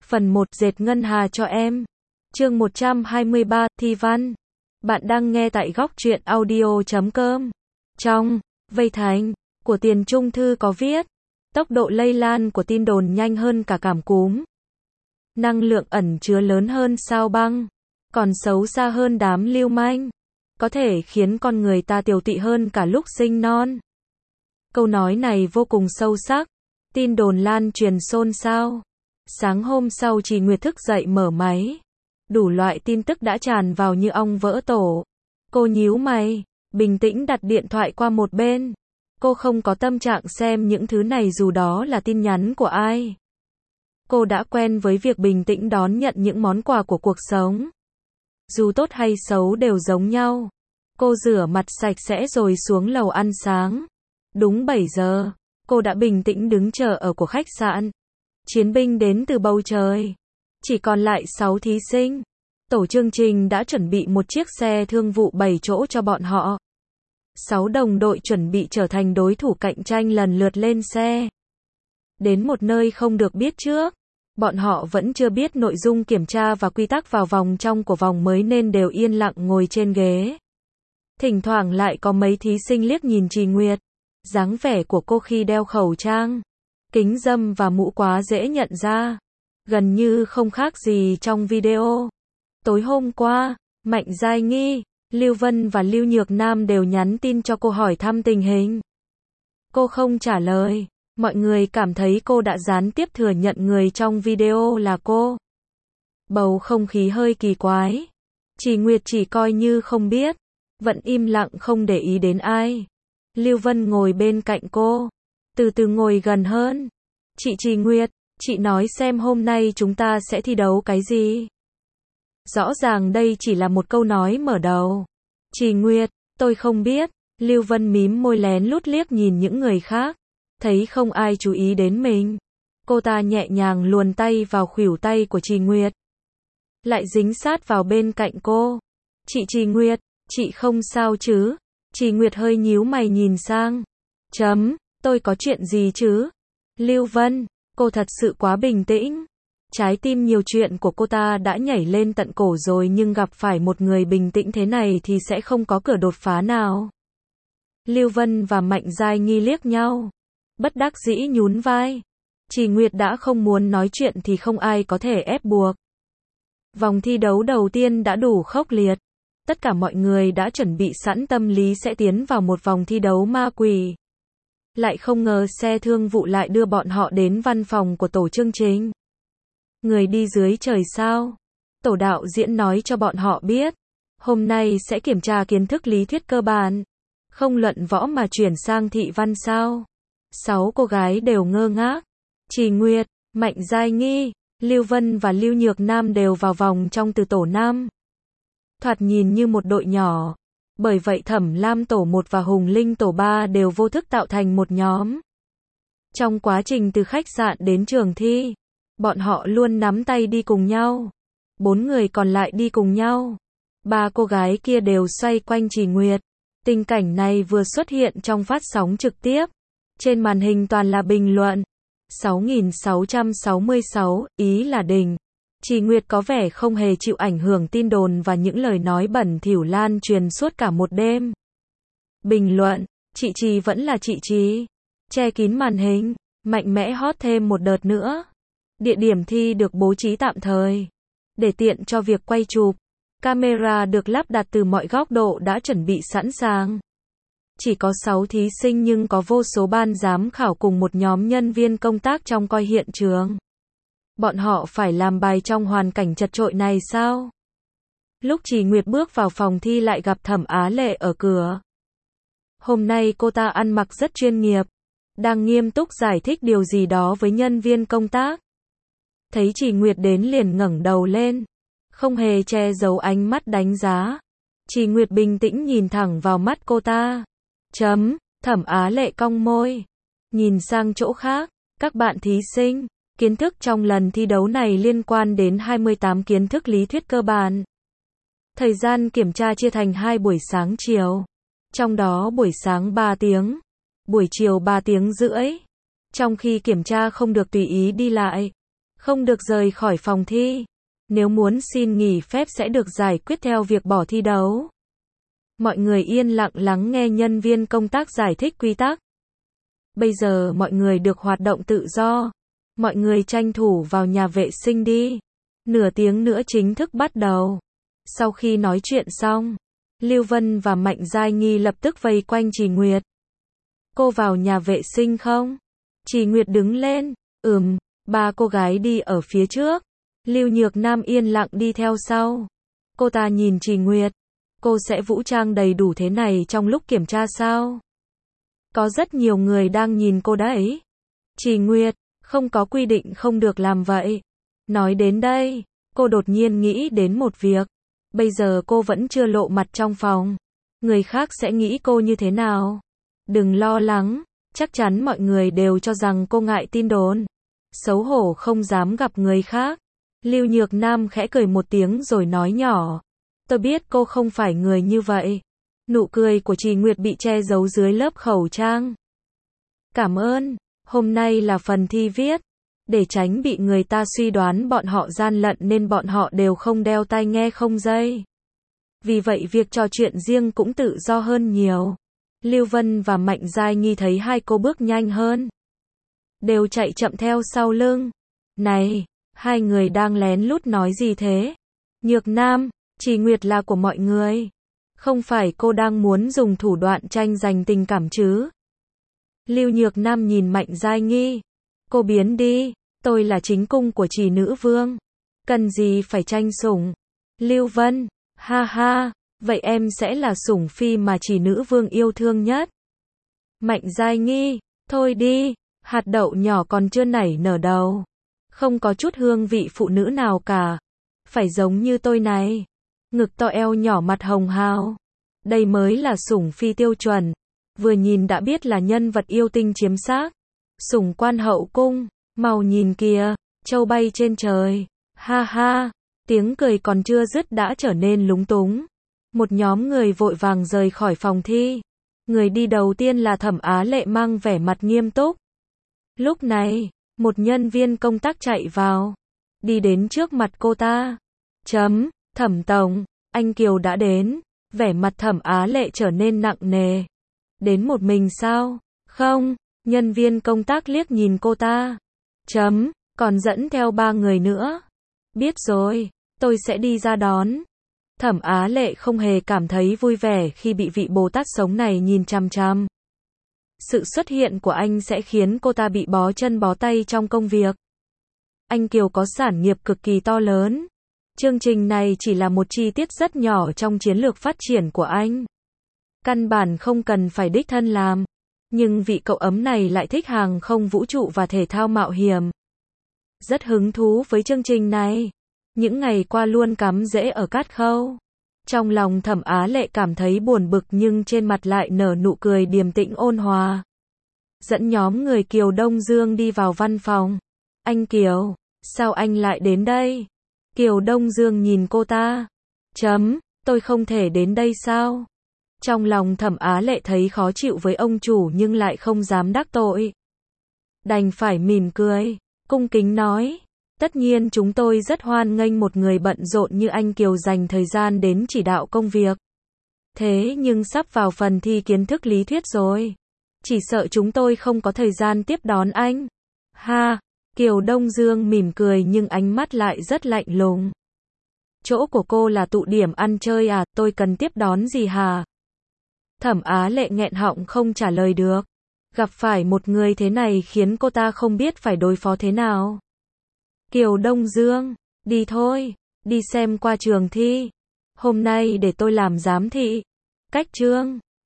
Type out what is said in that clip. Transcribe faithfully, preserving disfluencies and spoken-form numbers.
Phần một Dệt ngân hà cho em. Chương một trăm hai mươi ba, thi văn. Bạn đang nghe tại góc truyện audio chấm com. Trong vây thành của tiền trung thư có viết, tốc độ lây lan của tin đồn nhanh hơn cả cảm cúm. Năng lượng ẩn chứa lớn hơn sao băng, còn xấu xa hơn đám lưu manh, có thể khiến con người ta tiều tụy hơn cả lúc sinh non. Câu nói này vô cùng sâu sắc. Tin đồn lan truyền xôn xao. Sáng hôm sau Trì Nguyệt thức dậy mở máy. Đủ loại tin tức đã tràn vào như ong vỡ tổ. Cô nhíu mày, bình tĩnh đặt điện thoại qua một bên. Cô không có tâm trạng xem những thứ này dù đó là tin nhắn của ai. Cô đã quen với việc bình tĩnh đón nhận những món quà của cuộc sống. Dù tốt hay xấu đều giống nhau. Cô rửa mặt sạch sẽ rồi xuống lầu ăn sáng. Đúng bảy giờ, cô đã bình tĩnh đứng chờ ở của khách sạn. Chiến binh đến từ bầu trời. Chỉ còn lại sáu thí sinh. Tổ chương trình đã chuẩn bị một chiếc xe thương vụ bảy chỗ cho bọn họ. Sáu đồng đội chuẩn bị trở thành đối thủ cạnh tranh lần lượt lên xe. Đến một nơi không được biết trước. Bọn họ vẫn chưa biết nội dung kiểm tra và quy tắc vào vòng trong của vòng mới nên đều yên lặng ngồi trên ghế. Thỉnh thoảng lại có mấy thí sinh liếc nhìn Trì Nguyệt. Dáng vẻ của cô khi đeo khẩu trang, kính râm và mũ quá dễ nhận ra. Gần như không khác gì trong video. Tối hôm qua, Mạnh Giai Nghi, Lưu Vân và Lưu Nhược Nam đều nhắn tin cho cô hỏi thăm tình hình. Cô không trả lời. Mọi người cảm thấy cô đã gián tiếp thừa nhận người trong video là cô. Bầu không khí hơi kỳ quái. Trì Nguyệt chỉ coi như không biết, vẫn im lặng không để ý đến ai. Lưu Vân ngồi bên cạnh cô, từ từ ngồi gần hơn. Chị Trì Nguyệt, chị nói xem hôm nay chúng ta sẽ thi đấu cái gì? Rõ ràng đây chỉ là một câu nói mở đầu. Trì Nguyệt, tôi không biết. Lưu Vân mím môi lén lút liếc nhìn những người khác. Thấy không ai chú ý đến mình. Cô ta nhẹ nhàng luồn tay vào khuỷu tay của Trì Nguyệt. Lại dính sát vào bên cạnh cô. Chị Trì Nguyệt, chị không sao chứ? Trì Nguyệt hơi nhíu mày nhìn sang. Chấm, tôi có chuyện gì chứ? Lưu Vân, cô thật sự quá bình tĩnh. Trái tim nhiều chuyện của cô ta đã nhảy lên tận cổ rồi nhưng gặp phải một người bình tĩnh thế này thì sẽ không có cửa đột phá nào. Lưu Vân và Mạnh Giai Nghi liếc nhau. Bất đắc dĩ nhún vai. Trì Nguyệt đã không muốn nói chuyện thì không ai có thể ép buộc. Vòng thi đấu đầu tiên đã đủ khốc liệt. Tất cả mọi người đã chuẩn bị sẵn tâm lý sẽ tiến vào một vòng thi đấu ma quỷ. Lại không ngờ xe thương vụ lại đưa bọn họ đến văn phòng của tổ chương trình. Người đi dưới trời sao? Tổ đạo diễn nói cho bọn họ biết. Hôm nay sẽ kiểm tra kiến thức lý thuyết cơ bản. Không luận võ mà chuyển sang thị văn sao? Sáu cô gái đều ngơ ngác. Trì Nguyệt, Mạnh Giai Nghi, Lưu Vân và Lưu Nhược Nam đều vào vòng trong từ tổ năm. Thoạt nhìn như một đội nhỏ. Bởi vậy Thẩm Lam tổ một và Hùng Linh tổ ba đều vô thức tạo thành một nhóm. Trong quá trình từ khách sạn đến trường thi, bọn họ luôn nắm tay đi cùng nhau. Bốn người còn lại đi cùng nhau. Ba cô gái kia đều xoay quanh Trì Nguyệt. Tình cảnh này vừa xuất hiện trong phát sóng trực tiếp. Trên màn hình toàn là bình luận. sáu nghìn sáu trăm sáu mươi sáu, ý là đình. Trì Nguyệt có vẻ không hề chịu ảnh hưởng tin đồn và những lời nói bẩn thỉu lan truyền suốt cả một đêm. Bình luận, chị Trì vẫn là chị Trì. Che kín màn hình, mạnh mẽ hot thêm một đợt nữa. Địa điểm thi được bố trí tạm thời. Để tiện cho việc quay chụp, camera được lắp đặt từ mọi góc độ đã chuẩn bị sẵn sàng. Chỉ có sáu thí sinh nhưng có vô số ban giám khảo cùng một nhóm nhân viên công tác trong coi hiện trường. Bọn họ phải làm bài trong hoàn cảnh chật chội này sao? Lúc Trì Nguyệt bước vào phòng thi lại gặp Thẩm Á Lệ ở cửa. Hôm nay cô ta ăn mặc rất chuyên nghiệp. Đang nghiêm túc giải thích điều gì đó với nhân viên công tác. Thấy Trì Nguyệt đến liền ngẩng đầu lên. Không hề che giấu ánh mắt đánh giá. Trì Nguyệt bình tĩnh nhìn thẳng vào mắt cô ta. Chấm, Thẩm Á Lệ cong môi. Nhìn sang chỗ khác, các bạn thí sinh, kiến thức trong lần thi đấu này liên quan đến hai mươi tám kiến thức lý thuyết cơ bản. Thời gian kiểm tra chia thành hai buổi sáng chiều. Trong đó buổi sáng ba tiếng, buổi chiều ba tiếng rưỡi. Trong khi kiểm tra không được tùy ý đi lại. không được rời khỏi phòng thi. Nếu muốn xin nghỉ phép sẽ được giải quyết theo việc bỏ thi đấu. Mọi người yên lặng lắng nghe nhân viên công tác giải thích quy tắc. Bây giờ mọi người được hoạt động tự do. Mọi người tranh thủ vào nhà vệ sinh đi. Nửa tiếng nữa chính thức bắt đầu. Sau khi nói chuyện xong, Lưu Vân và Mạnh Giai Nghi lập tức vây quanh Trì Nguyệt. Cô vào nhà vệ sinh không? Trì Nguyệt đứng lên. Ừm, ba cô gái đi ở phía trước. Lưu Nhược Nam yên lặng đi theo sau. Cô ta nhìn Trì Nguyệt. Cô sẽ vũ trang đầy đủ thế này trong lúc kiểm tra sao? Có rất nhiều người đang nhìn cô đấy. Trì Nguyệt, không có quy định không được làm vậy. Nói đến đây, cô đột nhiên nghĩ đến một việc. Bây giờ cô vẫn chưa lộ mặt trong phòng. Người khác sẽ nghĩ cô như thế nào? Đừng lo lắng, chắc chắn mọi người đều cho rằng cô ngại tin đồn. Xấu hổ không dám gặp người khác. Lưu Nhược Nam khẽ cười một tiếng rồi nói nhỏ. Tôi biết cô không phải người như vậy. Nụ cười của Trì Nguyệt bị che giấu dưới lớp khẩu trang. Cảm ơn, hôm nay là phần thi viết. Để tránh bị người ta suy đoán bọn họ gian lận nên bọn họ đều không đeo tai nghe không dây. Vì vậy việc trò chuyện riêng cũng tự do hơn nhiều. Lưu Vân và Mạnh Giai Nghi thấy hai cô bước nhanh hơn. Đều chạy chậm theo sau lưng. Này, hai người đang lén lút nói gì thế? Nhược Nam, Trì Nguyệt là của mọi người. Không phải cô đang muốn dùng thủ đoạn tranh giành tình cảm chứ? Lưu Nhược Nam nhìn Mạnh Giai Nghi. Cô biến đi, tôi là chính cung của Trì nữ vương. Cần gì phải tranh sủng? Lưu Vân, ha ha, vậy em sẽ là sủng phi mà Trì nữ vương yêu thương nhất. Mạnh Giai Nghi, thôi đi, hạt đậu nhỏ còn chưa nảy nở đầu. Không có chút hương vị phụ nữ nào cả. Phải giống như tôi này. Ngực to eo nhỏ mặt hồng hào. Đây mới là sủng phi tiêu chuẩn. Vừa nhìn đã biết là nhân vật yêu tinh chiếm xác. Sủng quan hậu cung. Màu nhìn kìa, châu bay trên trời. Ha ha, tiếng cười còn chưa dứt đã trở nên lúng túng. Một nhóm người vội vàng rời khỏi phòng thi. Người đi đầu tiên là Thẩm Á Lệ mang vẻ mặt nghiêm túc. Lúc này, một nhân viên công tác chạy vào. Đi đến trước mặt cô ta. Chấm, Thẩm tổng, anh Kiều đã đến. Vẻ mặt Thẩm Á Lệ trở nên nặng nề. Đến một mình sao? Không, nhân viên công tác liếc nhìn cô ta. Chấm, còn dẫn theo ba người nữa. Biết rồi, tôi sẽ đi ra đón. Thẩm Á Lệ không hề cảm thấy vui vẻ khi bị vị Bồ Tát sống này nhìn chằm chằm. Sự xuất hiện của anh sẽ khiến cô ta bị bó chân bó tay trong công việc. Anh Kiều có sản nghiệp cực kỳ to lớn. Chương trình này chỉ là một chi tiết rất nhỏ trong chiến lược phát triển của anh. Căn bản không cần phải đích thân làm. Nhưng vị cậu ấm này lại thích hàng không vũ trụ và thể thao mạo hiểm. Rất hứng thú với chương trình này. Những ngày qua luôn cắm rễ ở Cát Khâu. Trong lòng Thẩm Á Lệ cảm thấy buồn bực nhưng trên mặt lại nở nụ cười điềm tĩnh ôn hòa. Dẫn nhóm người Kiều Đông Dương đi vào văn phòng. Anh Kiều, sao anh lại đến đây? Kiều Đông Dương nhìn cô ta. Chấm, tôi không thể đến đây sao? Trong lòng Thẩm Á Lệ thấy khó chịu với ông chủ nhưng lại không dám đắc tội. Đành phải mỉm cười, cung kính nói. Tất nhiên chúng tôi rất hoan nghênh một người bận rộn như anh Kiều dành thời gian đến chỉ đạo công việc. Thế nhưng sắp vào phần thi kiến thức lý thuyết rồi. Chỉ sợ chúng tôi không có thời gian tiếp đón anh. Ha, Kiều Đông Dương mỉm cười nhưng ánh mắt lại rất lạnh lùng. Chỗ của cô là tụ điểm ăn chơi à, tôi cần tiếp đón gì hả? Thẩm Á Lệ nghẹn họng không trả lời được. Gặp phải một người thế này khiến cô ta không biết phải đối phó thế nào. Kiều Đông Dương, đi thôi, đi xem qua trường thi. Hôm nay để tôi làm giám thị. Cách chương